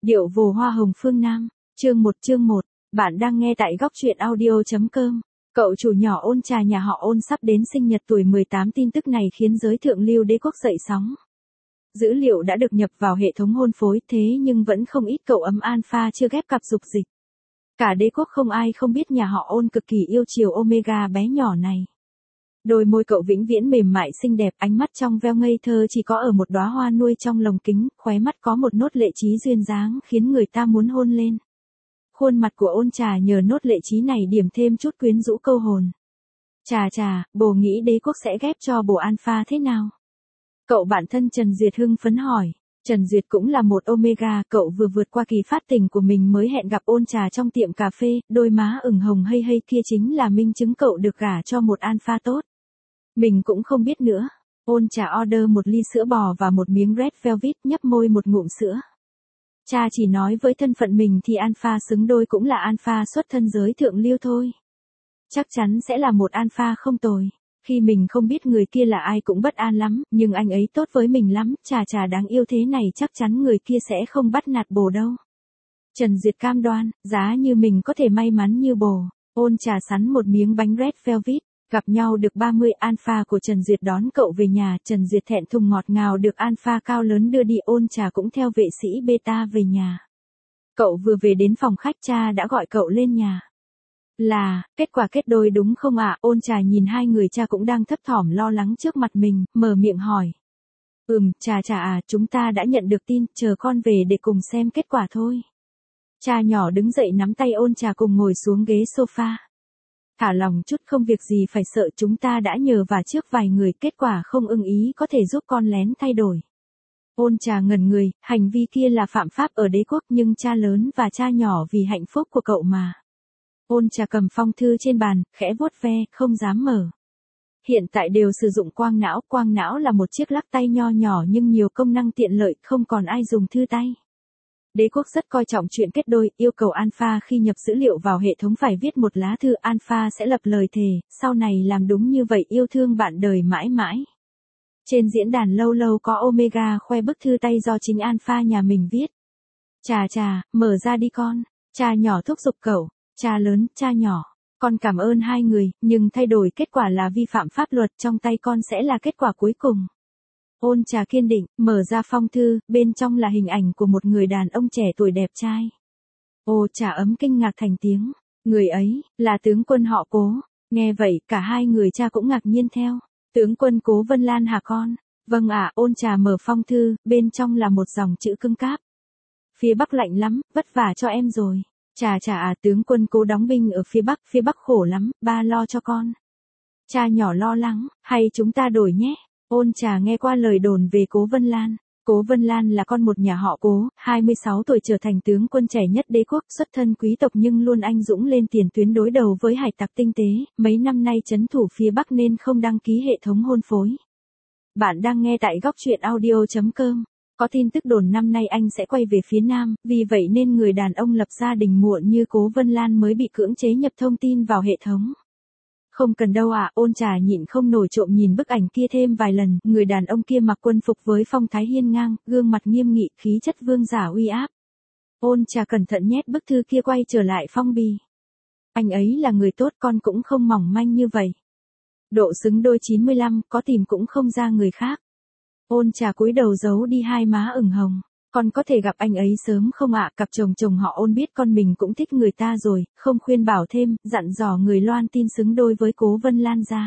Điệu vồ hoa hồng phương Nam, chương 1, bạn đang nghe tại góc truyện audio.com. Cậu chủ nhỏ Ôn Trà nhà họ Ôn sắp đến sinh nhật tuổi 18, tin tức này khiến giới thượng lưu đế quốc dậy sóng. Dữ liệu đã được nhập vào hệ thống hôn phối, thế nhưng vẫn không ít cậu ấm alpha chưa ghép cặp dục dịch. Cả đế quốc không ai không biết nhà họ Ôn cực kỳ yêu chiều Omega bé nhỏ này. Đôi môi cậu vĩnh viễn mềm mại xinh đẹp, ánh mắt trong veo ngây thơ chỉ có ở một đóa hoa nuôi trong lồng kính, khóe mắt có một nốt lệ trí duyên dáng khiến người ta muốn hôn lên. Khuôn mặt của Ôn Trà nhờ nốt lệ trí này điểm thêm chút quyến rũ câu hồn. Chà, bồ nghĩ đế quốc sẽ ghép cho bồ alpha thế nào? Cậu bạn thân Trần Duyệt hưng phấn hỏi. Trần Duyệt cũng là một Omega, cậu vừa vượt qua kỳ phát tình của mình mới hẹn gặp Ôn Trà trong tiệm cà phê, đôi má ửng hồng hay kia chính là minh chứng cậu được gả cho một alpha tốt. Mình cũng không biết nữa. Ôn Trà order một ly sữa bò và một miếng red velvet, nhấp môi một ngụm sữa. Cha chỉ nói với thân phận mình thì alpha xứng đôi cũng là alpha xuất thân giới thượng lưu thôi. Chắc chắn sẽ là một alpha không tồi. Khi mình không biết người kia là ai cũng bất an lắm, nhưng anh ấy tốt với mình lắm, Trà đáng yêu thế này chắc chắn người kia sẽ không bắt nạt bồ đâu. Trần Duyệt cam đoan, giá như mình có thể may mắn như bồ. Ôn Trà sắn một miếng bánh red velvet. Gặp nhau được 30, alpha của Trần Duyệt đón cậu về nhà, Trần Duyệt thẹn thùng ngọt ngào được alpha cao lớn đưa đi, Ôn Trà cũng theo vệ sĩ beta về nhà. Cậu vừa về đến phòng khách, cha đã gọi cậu lên nhà. Kết quả kết đôi đúng không ạ? Ôn Trà nhìn hai người cha cũng đang thấp thỏm lo lắng trước mặt mình, mở miệng hỏi. Trà chúng ta đã nhận được tin, chờ con về để cùng xem kết quả thôi. Cha nhỏ đứng dậy nắm tay Ôn Trà cùng ngồi xuống ghế sofa. Thả lòng chút, không việc gì phải sợ, chúng ta đã nhờ vả trước vài người, kết quả không ưng ý có thể giúp con lén thay đổi. Ôn Trà ngẩn người, hành vi kia là phạm pháp ở đế quốc nhưng cha lớn và cha nhỏ vì hạnh phúc của cậu mà. Ôn Trà cầm phong thư trên bàn, khẽ vuốt ve, không dám mở. Hiện tại đều sử dụng quang não là một chiếc lắc tay nho nhỏ nhưng nhiều công năng tiện lợi, không còn ai dùng thư tay. Đế quốc rất coi trọng chuyện kết đôi, yêu cầu alpha khi nhập dữ liệu vào hệ thống phải viết một lá thư, alpha sẽ lập lời thề, sau này làm đúng như vậy yêu thương bạn đời mãi mãi. Trên diễn đàn lâu lâu có Omega khoe bức thư tay do chính alpha nhà mình viết. Trà, mở ra đi con. Cha nhỏ thúc giục cậu, cha lớn, cha nhỏ. Con cảm ơn hai người, nhưng thay đổi kết quả là vi phạm pháp luật, trong tay con sẽ là kết quả cuối cùng. Ôn Trà kiên định, mở ra phong thư, bên trong là hình ảnh của một người đàn ông trẻ tuổi đẹp trai. Trà ấm kinh ngạc thành tiếng, người ấy, là tướng quân họ Cố. Nghe vậy, cả hai người cha cũng ngạc nhiên theo. Tướng quân Cố Vân Lan hả con? Vâng ạ. Ôn Trà mở phong thư, bên trong là một dòng chữ cứng cáp. Phía Bắc lạnh lắm, vất vả cho em rồi. Trà tướng quân Cố đóng binh ở phía Bắc khổ lắm, ba lo cho con. Cha nhỏ lo lắng, hay chúng ta đổi nhé. Ôn Trà nghe qua lời đồn về Cố Vân Lan. Cố Vân Lan là con một nhà họ Cố, 26 tuổi trở thành tướng quân trẻ nhất đế quốc, xuất thân quý tộc nhưng luôn anh dũng lên tiền tuyến đối đầu với hải tặc tinh tế, mấy năm nay trấn thủ phía Bắc nên không đăng ký hệ thống hôn phối. Bạn đang nghe tại góc truyện audio.com. Có tin tức đồn năm nay anh sẽ quay về phía Nam, vì vậy nên người đàn ông lập gia đình muộn như Cố Vân Lan mới bị cưỡng chế nhập thông tin vào hệ thống. Không cần đâu ạ. Ôn Trà nhịn không nổi trộm nhìn bức ảnh kia thêm vài lần, người đàn ông kia mặc quân phục với phong thái hiên ngang, gương mặt nghiêm nghị, khí chất vương giả uy áp. Ôn Trà cẩn thận nhét bức thư kia quay trở lại phong bì. Anh ấy là người tốt, con cũng không mỏng manh như vậy. Độ xứng đôi 95, có tìm cũng không ra người khác. Ôn Trà cúi đầu giấu đi hai má ửng hồng. Con có thể gặp anh ấy sớm không ạ? Cặp chồng họ Ôn biết con mình cũng thích người ta rồi, không khuyên bảo thêm, dặn dò người loan tin xứng đôi với Cố Vân Lan ra.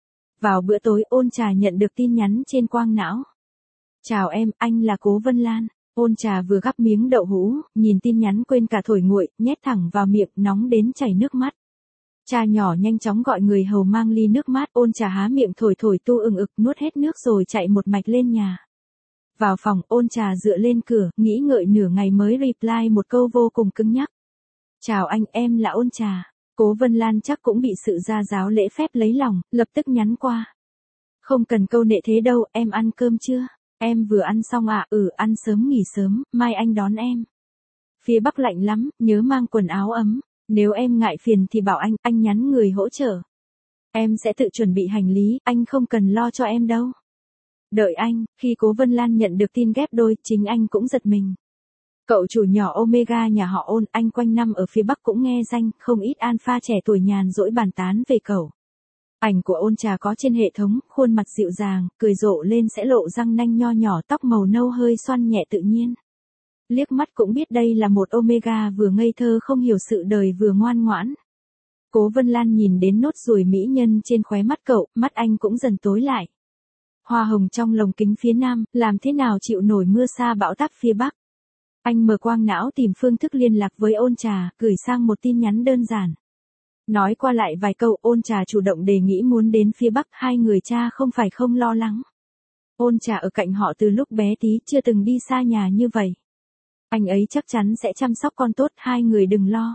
Vào bữa tối, Ôn Trà nhận được tin nhắn trên quang não. Chào em, anh là Cố Vân Lan. Ôn Trà vừa gắp miếng đậu hũ, nhìn tin nhắn quên cả thổi nguội, nhét thẳng vào miệng, nóng đến chảy nước mắt. Cha nhỏ nhanh chóng gọi người hầu mang ly nước mát, Ôn Trà há miệng thổi tu ực nuốt hết nước rồi chạy một mạch lên nhà. Vào phòng, Ôn Trà dựa lên cửa, nghĩ ngợi nửa ngày mới reply một câu vô cùng cứng nhắc. Chào anh, em là Ôn Trà. Cố Vân Lan chắc cũng bị sự gia giáo lễ phép lấy lòng, lập tức nhắn qua. Không cần câu nệ thế đâu, em ăn cơm chưa? Em vừa ăn xong ạ. Ăn sớm nghỉ sớm, mai anh đón em. Phía Bắc lạnh lắm, nhớ mang quần áo ấm. Nếu em ngại phiền thì bảo anh nhắn người hỗ trợ. Em sẽ tự chuẩn bị hành lý, anh không cần lo cho em đâu. Đợi anh. Khi Cố Vân Lan nhận được tin ghép đôi, chính anh cũng giật mình. Cậu chủ nhỏ Omega nhà họ Ôn, anh quanh năm ở phía Bắc cũng nghe danh, không ít alpha trẻ tuổi nhàn rỗi bàn tán về cậu. Ảnh của Ôn Trà có trên hệ thống, khuôn mặt dịu dàng, cười rộ lên sẽ lộ răng nanh nho nhỏ, tóc màu nâu hơi xoăn nhẹ tự nhiên. Liếc mắt cũng biết đây là một Omega vừa ngây thơ không hiểu sự đời vừa ngoan ngoãn. Cố Vân Lan nhìn đến nốt ruồi mỹ nhân trên khóe mắt cậu, mắt anh cũng dần tối lại. Hoa hồng trong lồng kính phía Nam, làm thế nào chịu nổi mưa sa bão táp phía Bắc. Anh mở quang não tìm phương thức liên lạc với Ôn Trà, gửi sang một tin nhắn đơn giản. Nói qua lại vài câu, Ôn Trà chủ động đề nghị muốn đến phía Bắc, hai người cha không phải không lo lắng. Ôn Trà ở cạnh họ từ lúc bé tí, chưa từng đi xa nhà như vậy. Anh ấy chắc chắn sẽ chăm sóc con tốt, hai người đừng lo.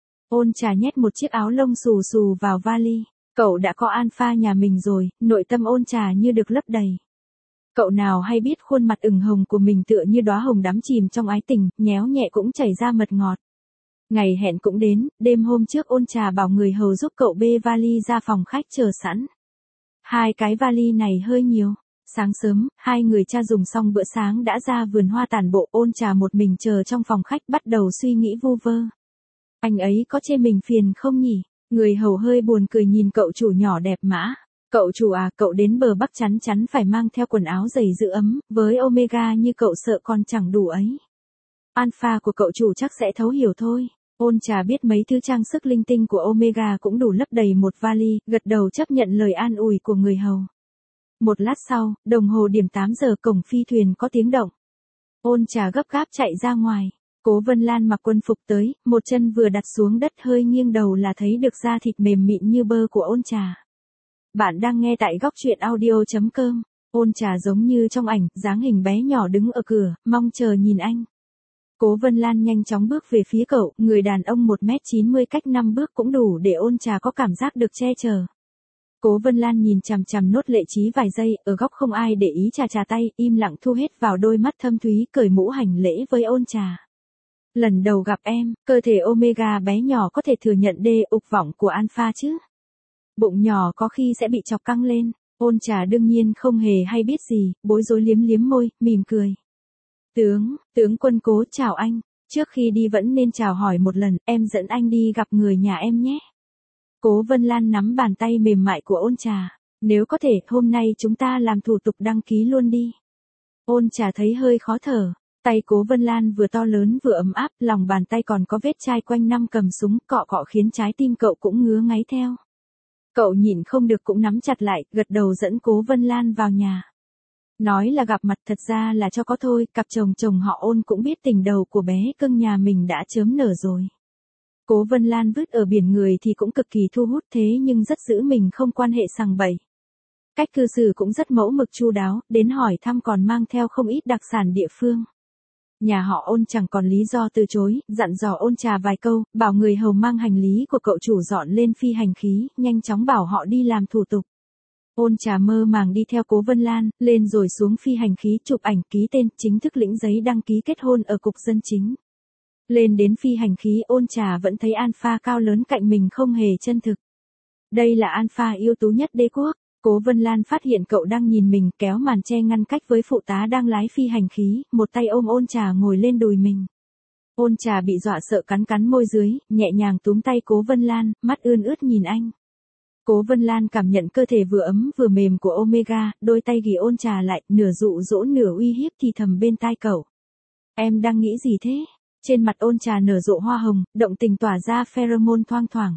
Ôn Trà nhét một chiếc áo lông xù xù vào vali. Cậu đã có alpha nhà mình rồi, nội tâm Ôn Trà như được lấp đầy. Cậu nào hay biết khuôn mặt ửng hồng của mình tựa như đóa hồng đắm chìm trong ái tình, nhéo nhẹ cũng chảy ra mật ngọt. Ngày hẹn cũng đến, đêm hôm trước Ôn Trà bảo người hầu giúp cậu bê vali ra phòng khách chờ sẵn. Hai cái vali này hơi nhiều. Sáng sớm, hai người cha dùng xong bữa sáng đã ra vườn hoa tản bộ. Ôn Trà một mình chờ trong phòng khách bắt đầu suy nghĩ vu vơ. Anh ấy có chê mình phiền không nhỉ? Người hầu hơi buồn cười nhìn cậu chủ nhỏ đẹp mã. Cậu chủ à, cậu đến bờ Bắc chắn chắn phải mang theo quần áo dày giữ ấm, với Omega như cậu sợ còn chẳng đủ ấy. Alpha của cậu chủ chắc sẽ thấu hiểu thôi. Ôn Trà biết mấy thứ trang sức linh tinh của Omega cũng đủ lấp đầy một vali, gật đầu chấp nhận lời an ủi của người hầu. Một lát sau, đồng hồ điểm 8 giờ, cổng phi thuyền có tiếng động. Ôn Trà gấp gáp chạy ra ngoài. Cố Vân Lan mặc quân phục tới, một chân vừa đặt xuống đất hơi nghiêng đầu là thấy được da thịt mềm mịn như bơ của Ôn Trà. Bạn đang nghe tại góc truyện audio.com. Ôn Trà giống như trong ảnh, dáng hình bé nhỏ đứng ở cửa, mong chờ nhìn anh. Cố Vân Lan nhanh chóng bước về phía cậu, người đàn ông 1m90 cách 5 bước cũng đủ để Ôn Trà có cảm giác được che chở. Cố Vân Lan nhìn chằm chằm Nốt Lệ Trí vài giây, ở góc không ai để ý chà tay, im lặng thu hết vào đôi mắt thâm thúy, cởi mũ hành lễ với Ôn Trà. Lần đầu gặp em, cơ thể Omega bé nhỏ có thể thừa nhận dục vọng của alpha chứ? Bụng nhỏ có khi sẽ bị chọc căng lên. Ôn Trà đương nhiên không hề hay biết gì, bối rối liếm liếm môi, mỉm cười. Tướng quân Cố chào anh, trước khi đi vẫn nên chào hỏi một lần, em dẫn anh đi gặp người nhà em nhé. Cố Vân Lan nắm bàn tay mềm mại của Ôn Trà. Nếu có thể, hôm nay chúng ta làm thủ tục đăng ký luôn đi. Ôn Trà thấy hơi khó thở. Tay Cố Vân Lan vừa to lớn vừa ấm áp, lòng bàn tay còn có vết chai quanh năm cầm súng, cọ cọ khiến trái tim cậu cũng ngứa ngáy theo. Cậu nhịn không được cũng nắm chặt lại, gật đầu dẫn Cố Vân Lan vào nhà. Nói là gặp mặt thật ra là cho có thôi, cặp chồng họ Ôn cũng biết tình đầu của bé cưng nhà mình đã chớm nở rồi. Cố Vân Lan vứt ở biển người thì cũng cực kỳ thu hút thế nhưng rất giữ mình không quan hệ sằng bậy. Cách cư xử cũng rất mẫu mực chu đáo, đến hỏi thăm còn mang theo không ít đặc sản địa phương. Nhà họ Ôn chẳng còn lý do từ chối, dặn dò Ôn Trà vài câu, bảo người hầu mang hành lý của cậu chủ dọn lên phi hành khí, nhanh chóng bảo họ đi làm thủ tục. Ôn Trà mơ màng đi theo Cố Vân Lan, lên rồi xuống phi hành khí chụp ảnh ký tên, chính thức lĩnh giấy đăng ký kết hôn ở cục dân chính. Lên đến phi hành khí Ôn Trà vẫn thấy alpha cao lớn cạnh mình không hề chân thực. Đây là alpha ưu tú nhất đế quốc. Cố Vân Lan phát hiện cậu đang nhìn mình, kéo màn che ngăn cách với phụ tá đang lái phi hành khí, một tay ôm Ôn Trà ngồi lên đùi mình. Ôn Trà bị dọa sợ cắn môi dưới, nhẹ nhàng túm tay Cố Vân Lan, mắt ươn ướt nhìn anh. Cố Vân Lan cảm nhận cơ thể vừa ấm vừa mềm của Omega, đôi tay ghì Ôn Trà lại, nửa dụ dỗ nửa uy hiếp thì thầm bên tai cậu. Em đang nghĩ gì thế? Trên mặt Ôn Trà nở rộ hoa hồng, động tình tỏa ra pheromone thoang thoảng.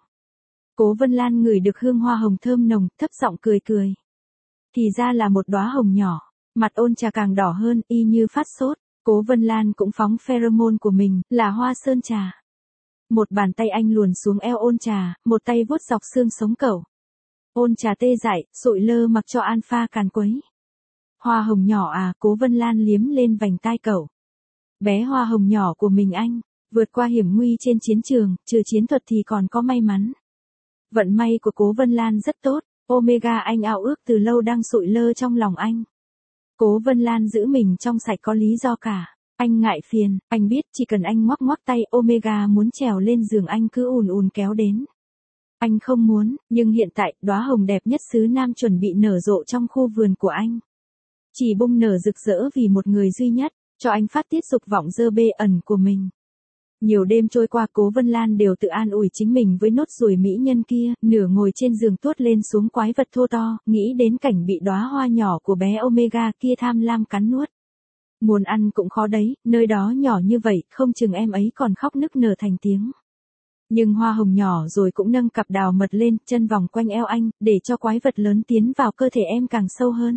Cố Vân Lan ngửi được hương hoa hồng thơm nồng, thấp giọng cười cười. Thì ra là một đóa hồng nhỏ, mặt Ôn Trà càng đỏ hơn, y như phát sốt. Cố Vân Lan cũng phóng pheromone của mình, là hoa sơn trà. Một bàn tay anh luồn xuống eo Ôn Trà, một tay vuốt dọc xương sống cậu. Ôn Trà tê dại, sụi lơ mặc cho alpha càn quấy. Hoa hồng nhỏ à, Cố Vân Lan liếm lên vành tai cậu. Bé hoa hồng nhỏ của mình anh, vượt qua hiểm nguy trên chiến trường, trừ chiến thuật thì còn có may mắn. Vận may của Cố Vân Lan rất tốt, Omega anh ao ước từ lâu đang sụi lơ trong lòng anh. Cố Vân Lan giữ mình trong sạch có lý do cả. Anh ngại phiền, anh biết chỉ cần anh ngoắc ngoắc tay Omega muốn trèo lên giường anh cứ ùn kéo đến. Anh không muốn, nhưng hiện tại đóa hồng đẹp nhất xứ Nam chuẩn bị nở rộ trong khu vườn của anh. Chỉ bung nở rực rỡ vì một người duy nhất, cho anh phát tiết dục vọng dơ bê ẩn của mình. Nhiều đêm trôi qua Cố Vân Lan đều tự an ủi chính mình với nốt ruồi mỹ nhân kia, nửa ngồi trên giường tuốt lên xuống quái vật thô to, nghĩ đến cảnh bị đóa hoa nhỏ của bé Omega kia tham lam cắn nuốt. Muốn ăn cũng khó đấy, nơi đó nhỏ như vậy, không chừng em ấy còn khóc nức nở thành tiếng. Nhưng hoa hồng nhỏ rồi cũng nâng cặp đào mật lên, chân vòng quanh eo anh, để cho quái vật lớn tiến vào cơ thể em càng sâu hơn.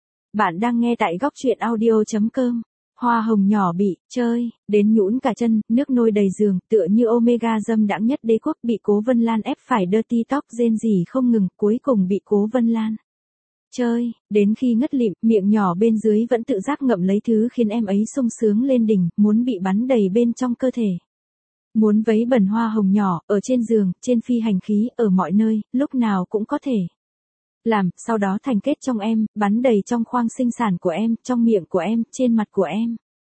Bạn đang nghe tại góc truyện audio.com. Hoa hồng nhỏ bị chơi đến nhũn cả chân, nước nôi đầy giường, tựa như Omega dâm đãng nhất đế quốc bị Cố Vân Lan ép phải dirty talk rên rỉ không ngừng, cuối cùng bị Cố Vân Lan chơi đến khi ngất lịm, miệng nhỏ bên dưới vẫn tự giác ngậm lấy thứ khiến em ấy sung sướng lên đỉnh, muốn bị bắn đầy bên trong cơ thể. Muốn vấy bẩn hoa hồng nhỏ, ở trên giường, trên phi hành khí, ở mọi nơi, lúc nào cũng có thể. Làm, sau đó thành kết trong em, bắn đầy trong khoang sinh sản của em, trong miệng của em, trên mặt của em.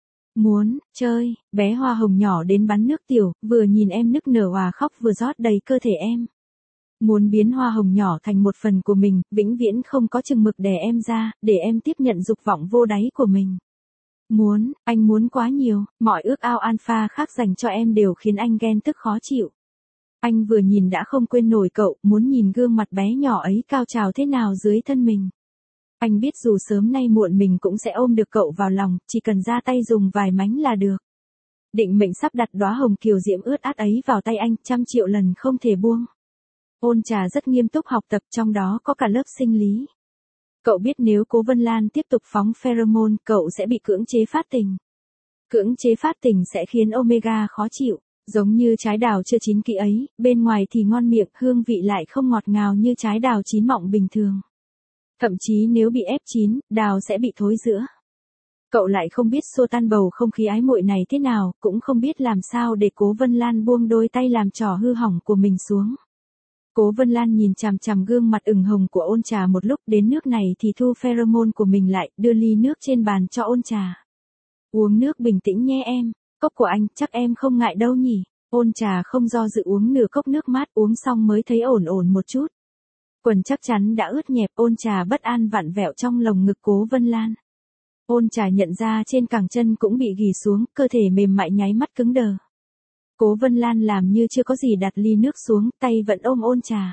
Muốn chơi, bé hoa hồng nhỏ đến bắn nước tiểu, vừa nhìn em nức nở hòa khóc vừa rót đầy cơ thể em. Muốn biến hoa hồng nhỏ thành một phần của mình, vĩnh viễn không có chừng mực đè em ra, để em tiếp nhận dục vọng vô đáy của mình. Muốn, anh muốn quá nhiều, mọi ước ao alpha khác dành cho em đều khiến anh ghen tức khó chịu. Anh vừa nhìn đã không quên nổi cậu, muốn nhìn gương mặt bé nhỏ ấy cao trào thế nào dưới thân mình. Anh biết dù sớm nay muộn mình cũng sẽ ôm được cậu vào lòng, chỉ cần ra tay dùng vài mánh là được. Định mệnh sắp đặt đóa hồng kiều diễm ướt át ấy vào tay anh, 100.000.000 lần không thể buông. Ôn Trà rất nghiêm túc học tập, trong đó có cả lớp sinh lý. Cậu biết nếu Cố Vân Lan tiếp tục phóng pheromone, cậu sẽ bị cưỡng chế phát tình. Cưỡng chế phát tình sẽ khiến Omega khó chịu, giống như trái đào chưa chín kỹ ấy, bên ngoài thì ngon miệng, hương vị lại không ngọt ngào như trái đào chín mọng bình thường. Thậm chí nếu bị ép chín, đào sẽ bị thối giữa. Cậu lại không biết xua tan bầu không khí ái muội này thế nào, cũng không biết làm sao để Cố Vân Lan buông đôi tay làm trò hư hỏng của mình xuống. Cố Vân Lan nhìn chằm chằm gương mặt ửng hồng của Ôn Trà một lúc, đến nước này thì thu pheromone của mình lại, đưa ly nước trên bàn cho Ôn Trà. Uống nước bình tĩnh nhé em, cốc của anh, chắc em không ngại đâu nhỉ. Ôn Trà không do dự uống nửa cốc nước mát, uống xong mới thấy ổn ổn một chút. Quần chắc chắn đã ướt nhẹp, Ôn Trà bất an vặn vẹo trong lồng ngực Cố Vân Lan. Ôn Trà nhận ra trên cẳng chân cũng bị ghì xuống, cơ thể mềm mại nháy mắt cứng đờ. Cố Vân Lan làm như chưa có gì đặt ly nước xuống, tay vẫn ôm Ôn Trà.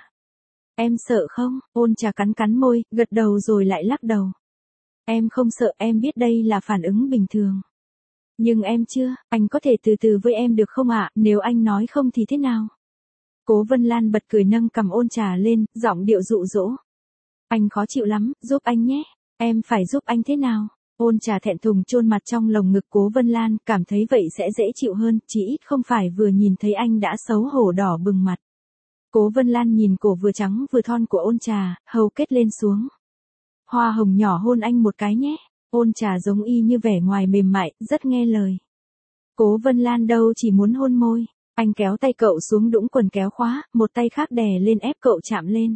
Em sợ không? Ôn Trà cắn cắn môi, gật đầu rồi lại lắc đầu. Em không sợ, em biết đây là phản ứng bình thường. Nhưng em chưa, anh có thể từ từ với em được không ạ, nếu anh nói không thì thế nào? Cố Vân Lan bật cười nâng cầm Ôn Trà lên, giọng điệu dụ dỗ. Anh khó chịu lắm, giúp anh nhé. Em phải giúp anh thế nào? Ôn Trà thẹn thùng chôn mặt trong lồng ngực Cố Vân Lan, cảm thấy vậy sẽ dễ chịu hơn, chỉ ít không phải vừa nhìn thấy anh đã xấu hổ đỏ bừng mặt. Cố Vân Lan nhìn cổ vừa trắng vừa thon của Ôn Trà, hầu kết lên xuống. Hoa hồng nhỏ hôn anh một cái nhé. Ôn Trà giống y như vẻ ngoài mềm mại, rất nghe lời. Cố Vân Lan đâu chỉ muốn hôn môi. Anh kéo tay cậu xuống đũng quần kéo khóa, một tay khác đè lên ép cậu chạm lên.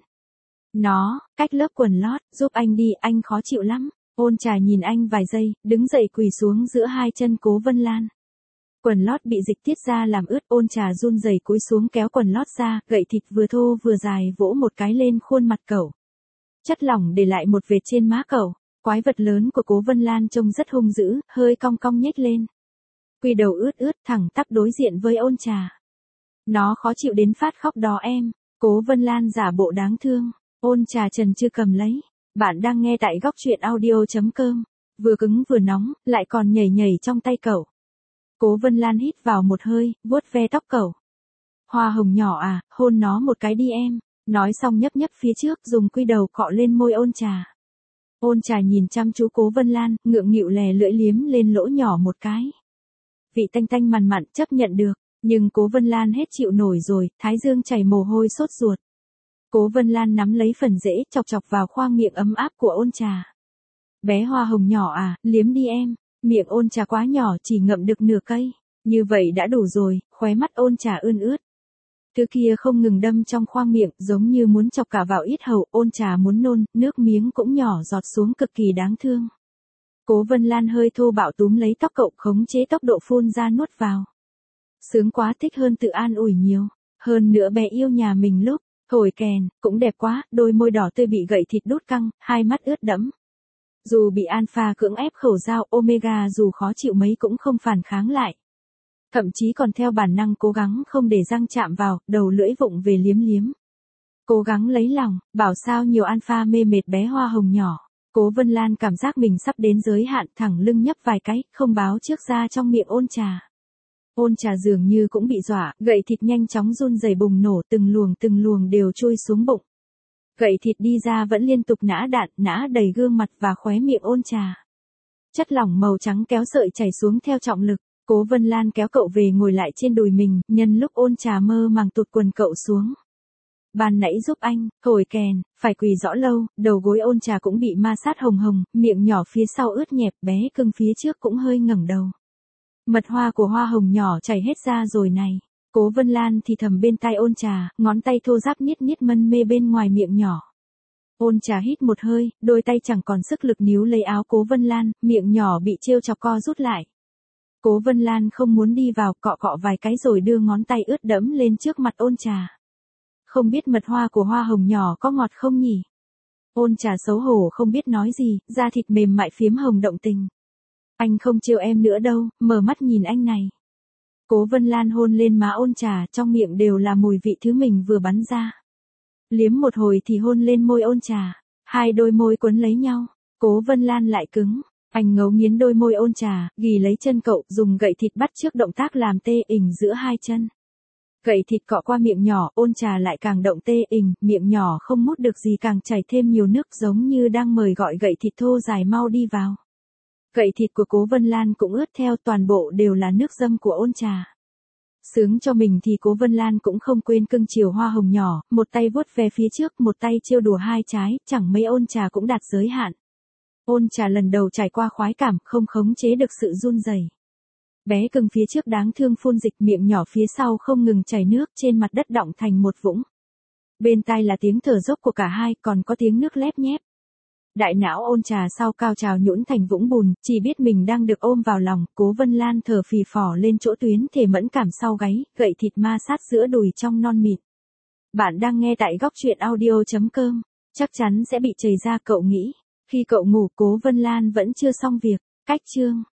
Nó, cách lớp quần lót, giúp anh đi, anh khó chịu lắm. Ôn Trà nhìn anh vài giây, đứng dậy quỳ xuống giữa hai chân Cố Vân Lan. Quần lót bị dịch tiết ra làm ướt, Ôn Trà run rẩy cúi xuống kéo quần lót ra, gậy thịt vừa thô vừa dài vỗ một cái lên khuôn mặt cậu. Chất lỏng để lại một vệt trên má cậu. Quái vật lớn của Cố Vân Lan trông rất hung dữ, hơi cong cong nhếch lên. Quy đầu ướt ướt thẳng tắp đối diện với Ôn Trà. Nó khó chịu đến phát khóc đó em. Cố Vân Lan giả bộ đáng thương. Ôn Trà chần chừ cầm lấy. Bạn đang nghe tại góc truyện audio.com. Vừa cứng vừa nóng, lại còn nhảy nhảy trong tay cậu. Cố Vân Lan hít vào một hơi, vuốt ve tóc cậu. Hoa hồng nhỏ à, hôn nó một cái đi em. Nói xong nhấp nhấp phía trước, dùng quy đầu cọ lên môi Ôn Trà. Ôn Trà nhìn chăm chú Cố Vân Lan, ngượng nghịu lè lưỡi liếm lên lỗ nhỏ một cái. Vị tanh tanh mằn mặn chấp nhận được, nhưng Cố Vân Lan hết chịu nổi rồi, thái dương chảy mồ hôi sốt ruột. Cố Vân Lan nắm lấy phần rễ, chọc chọc vào khoang miệng ấm áp của Ôn Trà. Bé hoa hồng nhỏ à, liếm đi em. Miệng Ôn Trà quá nhỏ, chỉ ngậm được nửa cây. Như vậy đã đủ rồi, khóe mắt Ôn Trà ươn ướt. Thứ kia không ngừng đâm trong khoang miệng, giống như muốn chọc cả vào yết hầu. Ôn Trà muốn nôn, nước miếng cũng nhỏ giọt xuống cực kỳ đáng thương. Cố Vân Lan hơi thô bạo túm lấy tóc cậu, khống chế tốc độ phun ra nuốt vào. Sướng quá, thích hơn tự an ủi nhiều. Hơn nữa bé yêu nhà mình lúc thổi kèn, cũng đẹp quá, đôi môi đỏ tươi bị gậy thịt đốt căng, hai mắt ướt đẫm. Dù bị alpha cưỡng ép khẩu dao, omega dù khó chịu mấy cũng không phản kháng lại. Thậm chí còn theo bản năng cố gắng không để răng chạm vào, đầu lưỡi vụng về liếm liếm. Cố gắng lấy lòng, bảo sao nhiều alpha mê mệt bé hoa hồng nhỏ. Cố Vân Lan cảm giác mình sắp đến giới hạn, thẳng lưng nhấp vài cái, không báo trước ra trong miệng ôn trà. Ôn trà dường như cũng bị dọa, gậy thịt nhanh chóng run rẩy bùng nổ, từng luồng đều chui xuống bụng. Gậy thịt đi ra vẫn liên tục nã đạn, nã đầy gương mặt và khóe miệng ôn trà. Chất lỏng màu trắng kéo sợi chảy xuống theo trọng lực. Cố Vân Lan kéo cậu về ngồi lại trên đùi mình, nhân lúc ôn trà mơ màng tụt quần cậu xuống. Ban nãy giúp anh, thổi kèn, phải quỳ rõ lâu, đầu gối ôn trà cũng bị ma sát hồng hồng, miệng nhỏ phía sau ướt nhẹp, bé cưng phía trước cũng hơi ngẩng đầu. Mật hoa của hoa hồng nhỏ chảy hết ra rồi này. Cố Vân Lan thì thầm bên tai ôn trà, ngón tay thô ráp niết niết mân mê bên ngoài miệng nhỏ. Ôn trà hít một hơi, đôi tay chẳng còn sức lực níu lấy áo Cố Vân Lan, miệng nhỏ bị trêu chọc co rút lại. Cố Vân Lan không muốn đi vào, cọ cọ vài cái rồi đưa ngón tay ướt đẫm lên trước mặt ôn trà. Không biết mật hoa của hoa hồng nhỏ có ngọt không nhỉ? Ôn trà xấu hổ không biết nói gì, da thịt mềm mại phiếm hồng động tình. Anh không trêu em nữa đâu, mở mắt nhìn anh này. Cố Vân Lan hôn lên má ôn trà, trong miệng đều là mùi vị thứ mình vừa bắn ra. Liếm một hồi thì hôn lên môi ôn trà, hai đôi môi quấn lấy nhau. Cố Vân Lan lại cứng, anh ngấu nghiến đôi môi ôn trà, ghì lấy chân cậu, dùng gậy thịt bắt chước động tác làm tê ình giữa hai chân. Gậy thịt cọ qua miệng nhỏ, ôn trà lại càng động tê ình, miệng nhỏ không mút được gì càng chảy thêm nhiều nước giống như đang mời gọi gậy thịt thô dài mau đi vào. Gậy thịt của Cố Vân Lan cũng ướt theo, toàn bộ đều là nước dâm của ôn trà. Sướng cho mình thì Cố Vân Lan cũng không quên cưng chiều hoa hồng nhỏ, một tay vuốt về phía trước, một tay trêu đùa hai trái, chẳng mấy ôn trà cũng đạt giới hạn. Ôn trà lần đầu trải qua khoái cảm, không khống chế được sự run rẩy. Bé cưng phía trước đáng thương phun dịch, miệng nhỏ phía sau không ngừng chảy nước, trên mặt đất đọng thành một vũng. Bên tai là tiếng thở dốc của cả hai, còn có tiếng nước lép nhép. Đại não ôn trà sau cao trào nhũn thành vũng bùn, chỉ biết mình đang được ôm vào lòng. Cố Vân Lan thở phì phò lên chỗ tuyến thể mẫn cảm sau gáy, gậy thịt ma sát giữa đùi trong non mịn. Bạn đang nghe tại góc truyện audio.com. Chắc chắn sẽ bị chầy ra, cậu nghĩ. Khi cậu ngủ, Cố Vân Lan vẫn chưa xong việc. Cách chương